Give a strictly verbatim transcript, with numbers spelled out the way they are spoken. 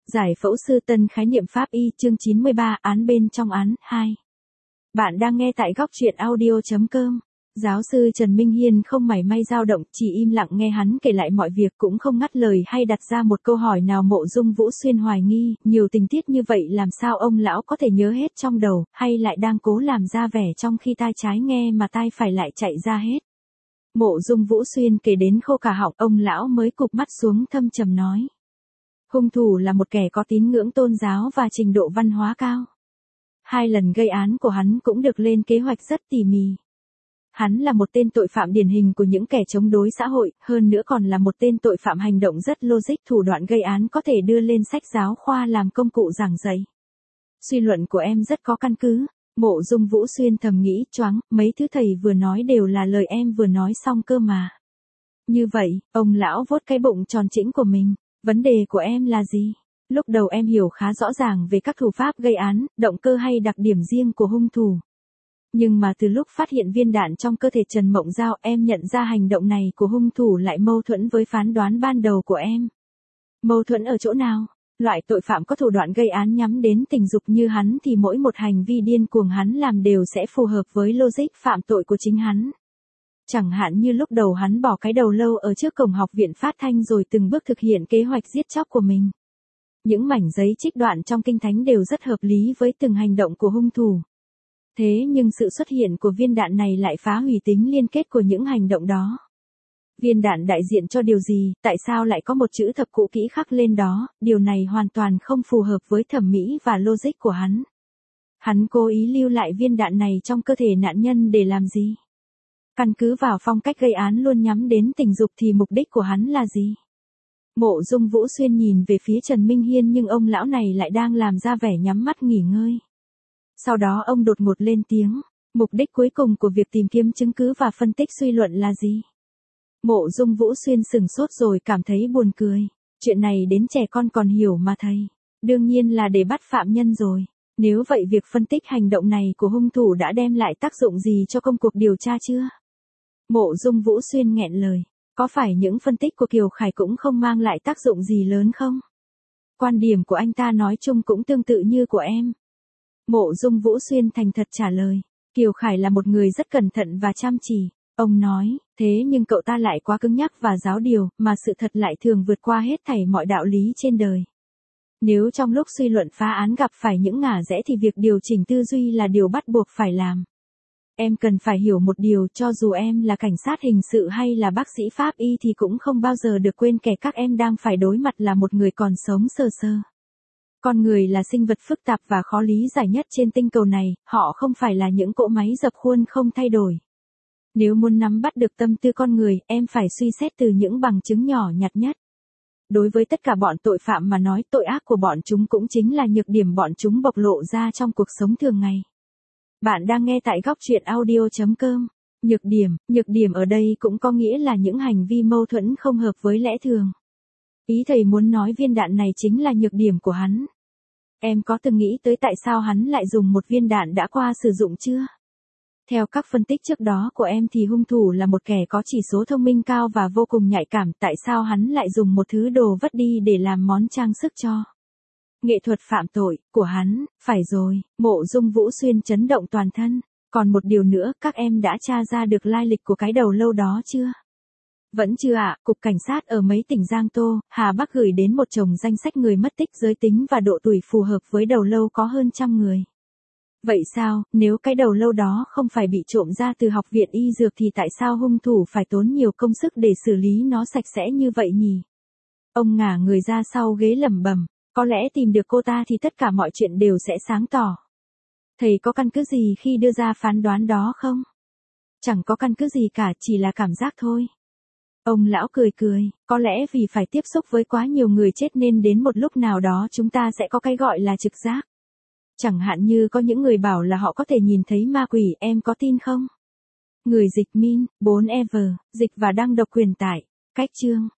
Giải phẫu sư Tân khái niệm pháp y chương chín mươi ba án bên trong án hai. Bạn đang nghe tại góc truyện audio chấm com. Giáo sư Trần Minh Hiên không mảy may dao động, chỉ im lặng nghe hắn kể lại mọi việc, cũng không ngắt lời hay đặt ra một câu hỏi nào. Mộ Dung Vũ Xuyên hoài nghi, nhiều tình tiết như vậy làm sao ông lão có thể nhớ hết trong đầu, hay lại đang cố làm ra vẻ trong khi tai trái nghe mà tai phải lại chạy ra hết. Mộ Dung Vũ Xuyên kể đến khô cả họng, ông lão mới cụp mắt xuống thâm trầm nói. Hung thủ là một kẻ có tín ngưỡng tôn giáo và trình độ văn hóa cao. Hai lần gây án của hắn cũng được lên kế hoạch rất tỉ mỉ. Hắn là một tên tội phạm điển hình của những kẻ chống đối xã hội, hơn nữa còn là một tên tội phạm hành động rất logic, thủ đoạn gây án có thể đưa lên sách giáo khoa làm công cụ giảng dạy. Suy luận của em rất có căn cứ. Mộ Dung Vũ Xuyên thầm nghĩ, choáng, mấy thứ thầy vừa nói đều là lời em vừa nói xong cơ mà. Như vậy, ông lão vuốt cái bụng tròn chỉnh của mình. Vấn đề của em là gì? Lúc đầu em hiểu khá rõ ràng về các thủ pháp gây án, động cơ hay đặc điểm riêng của hung thủ. Nhưng mà từ lúc phát hiện viên đạn trong cơ thể Trần Mộng Giao, em nhận ra hành động này của hung thủ lại mâu thuẫn với phán đoán ban đầu của em. Mâu thuẫn ở chỗ nào? Loại tội phạm có thủ đoạn gây án nhắm đến tình dục như hắn thì mỗi một hành vi điên cuồng hắn làm đều sẽ phù hợp với logic phạm tội của chính hắn. Chẳng hạn như lúc đầu hắn bỏ cái đầu lâu ở trước cổng học viện phát thanh rồi từng bước thực hiện kế hoạch giết chóc của mình. Những mảnh giấy trích đoạn trong kinh thánh đều rất hợp lý với từng hành động của hung thủ. Thế nhưng sự xuất hiện của viên đạn này lại phá hủy tính liên kết của những hành động đó. Viên đạn đại diện cho điều gì, tại sao lại có một chữ thập cũ kỹ khắc lên đó, điều này hoàn toàn không phù hợp với thẩm mỹ và logic của hắn. Hắn cố ý lưu lại viên đạn này trong cơ thể nạn nhân để làm gì? Căn cứ vào phong cách gây án luôn nhắm đến tình dục thì mục đích của hắn là gì? Mộ Dung Vũ Xuyên nhìn về phía Trần Minh Hiên nhưng ông lão này lại đang làm ra vẻ nhắm mắt nghỉ ngơi. Sau đó ông đột ngột lên tiếng, mục đích cuối cùng của việc tìm kiếm chứng cứ và phân tích suy luận là gì? Mộ Dung Vũ Xuyên sừng sốt rồi cảm thấy buồn cười. Chuyện này đến trẻ con còn hiểu mà thầy. Đương nhiên là để bắt phạm nhân rồi. Nếu vậy việc phân tích hành động này của hung thủ đã đem lại tác dụng gì cho công cuộc điều tra chưa? Mộ Dung Vũ Xuyên nghẹn lời. Có phải những phân tích của Kiều Khải cũng không mang lại tác dụng gì lớn không? Quan điểm của anh ta nói chung cũng tương tự như của em. Mộ Dung Vũ Xuyên thành thật trả lời. Kiều Khải là một người rất cẩn thận và chăm chỉ. Ông nói, thế nhưng cậu ta lại quá cứng nhắc và giáo điều, mà sự thật lại thường vượt qua hết thảy mọi đạo lý trên đời. Nếu trong lúc suy luận phá án gặp phải những ngả rẽ thì việc điều chỉnh tư duy là điều bắt buộc phải làm. Em cần phải hiểu một điều, cho dù em là cảnh sát hình sự hay là bác sĩ pháp y thì cũng không bao giờ được quên kẻ các em đang phải đối mặt là một người còn sống sờ sơ. Con người là sinh vật phức tạp và khó lý giải nhất trên tinh cầu này, họ không phải là những cỗ máy dập khuôn không thay đổi. Nếu muốn nắm bắt được tâm tư con người, em phải suy xét từ những bằng chứng nhỏ nhặt nhất. Đối với tất cả bọn tội phạm mà nói, tội ác của bọn chúng cũng chính là nhược điểm bọn chúng bộc lộ ra trong cuộc sống thường ngày. Bạn đang nghe tại góc truyện audio chấm com. Nhược điểm, nhược điểm ở đây cũng có nghĩa là những hành vi mâu thuẫn không hợp với lẽ thường. Ý thầy muốn nói viên đạn này chính là nhược điểm của hắn. Em có từng nghĩ tới tại sao hắn lại dùng một viên đạn đã qua sử dụng chưa? Theo các phân tích trước đó của em thì hung thủ là một kẻ có chỉ số thông minh cao và vô cùng nhạy cảm, tại sao hắn lại dùng một thứ đồ vất đi để làm món trang sức cho nghệ thuật phạm tội của hắn? Phải rồi, Mộ Dung Vũ Xuyên chấn động toàn thân. Còn một điều nữa, các em đã tra ra được lai lịch của cái đầu lâu đó chưa? Vẫn chưa ạ, Cục Cảnh sát ở mấy tỉnh Giang Tô, Hà Bắc gửi đến một chồng danh sách người mất tích, giới tính và độ tuổi phù hợp với đầu lâu có hơn trăm người. Vậy sao, nếu cái đầu lâu đó không phải bị trộm ra từ học viện y dược thì tại sao hung thủ phải tốn nhiều công sức để xử lý nó sạch sẽ như vậy nhỉ? Ông ngả người ra sau ghế lẩm bẩm, có lẽ tìm được cô ta thì tất cả mọi chuyện đều sẽ sáng tỏ. Thầy có căn cứ gì khi đưa ra phán đoán đó không? Chẳng có căn cứ gì cả, chỉ là cảm giác thôi. Ông lão cười cười, có lẽ vì phải tiếp xúc với quá nhiều người chết nên đến một lúc nào đó chúng ta sẽ có cái gọi là trực giác. Chẳng hạn như có những người bảo là họ có thể nhìn thấy ma quỷ, em có tin không? Người dịch min, bốn Ever, dịch và đăng độc quyền tải. Cách chương